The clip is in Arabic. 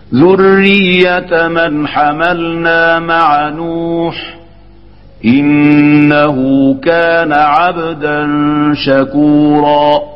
ذرية من حملنا مع نوح إنه كان عبدا شكورا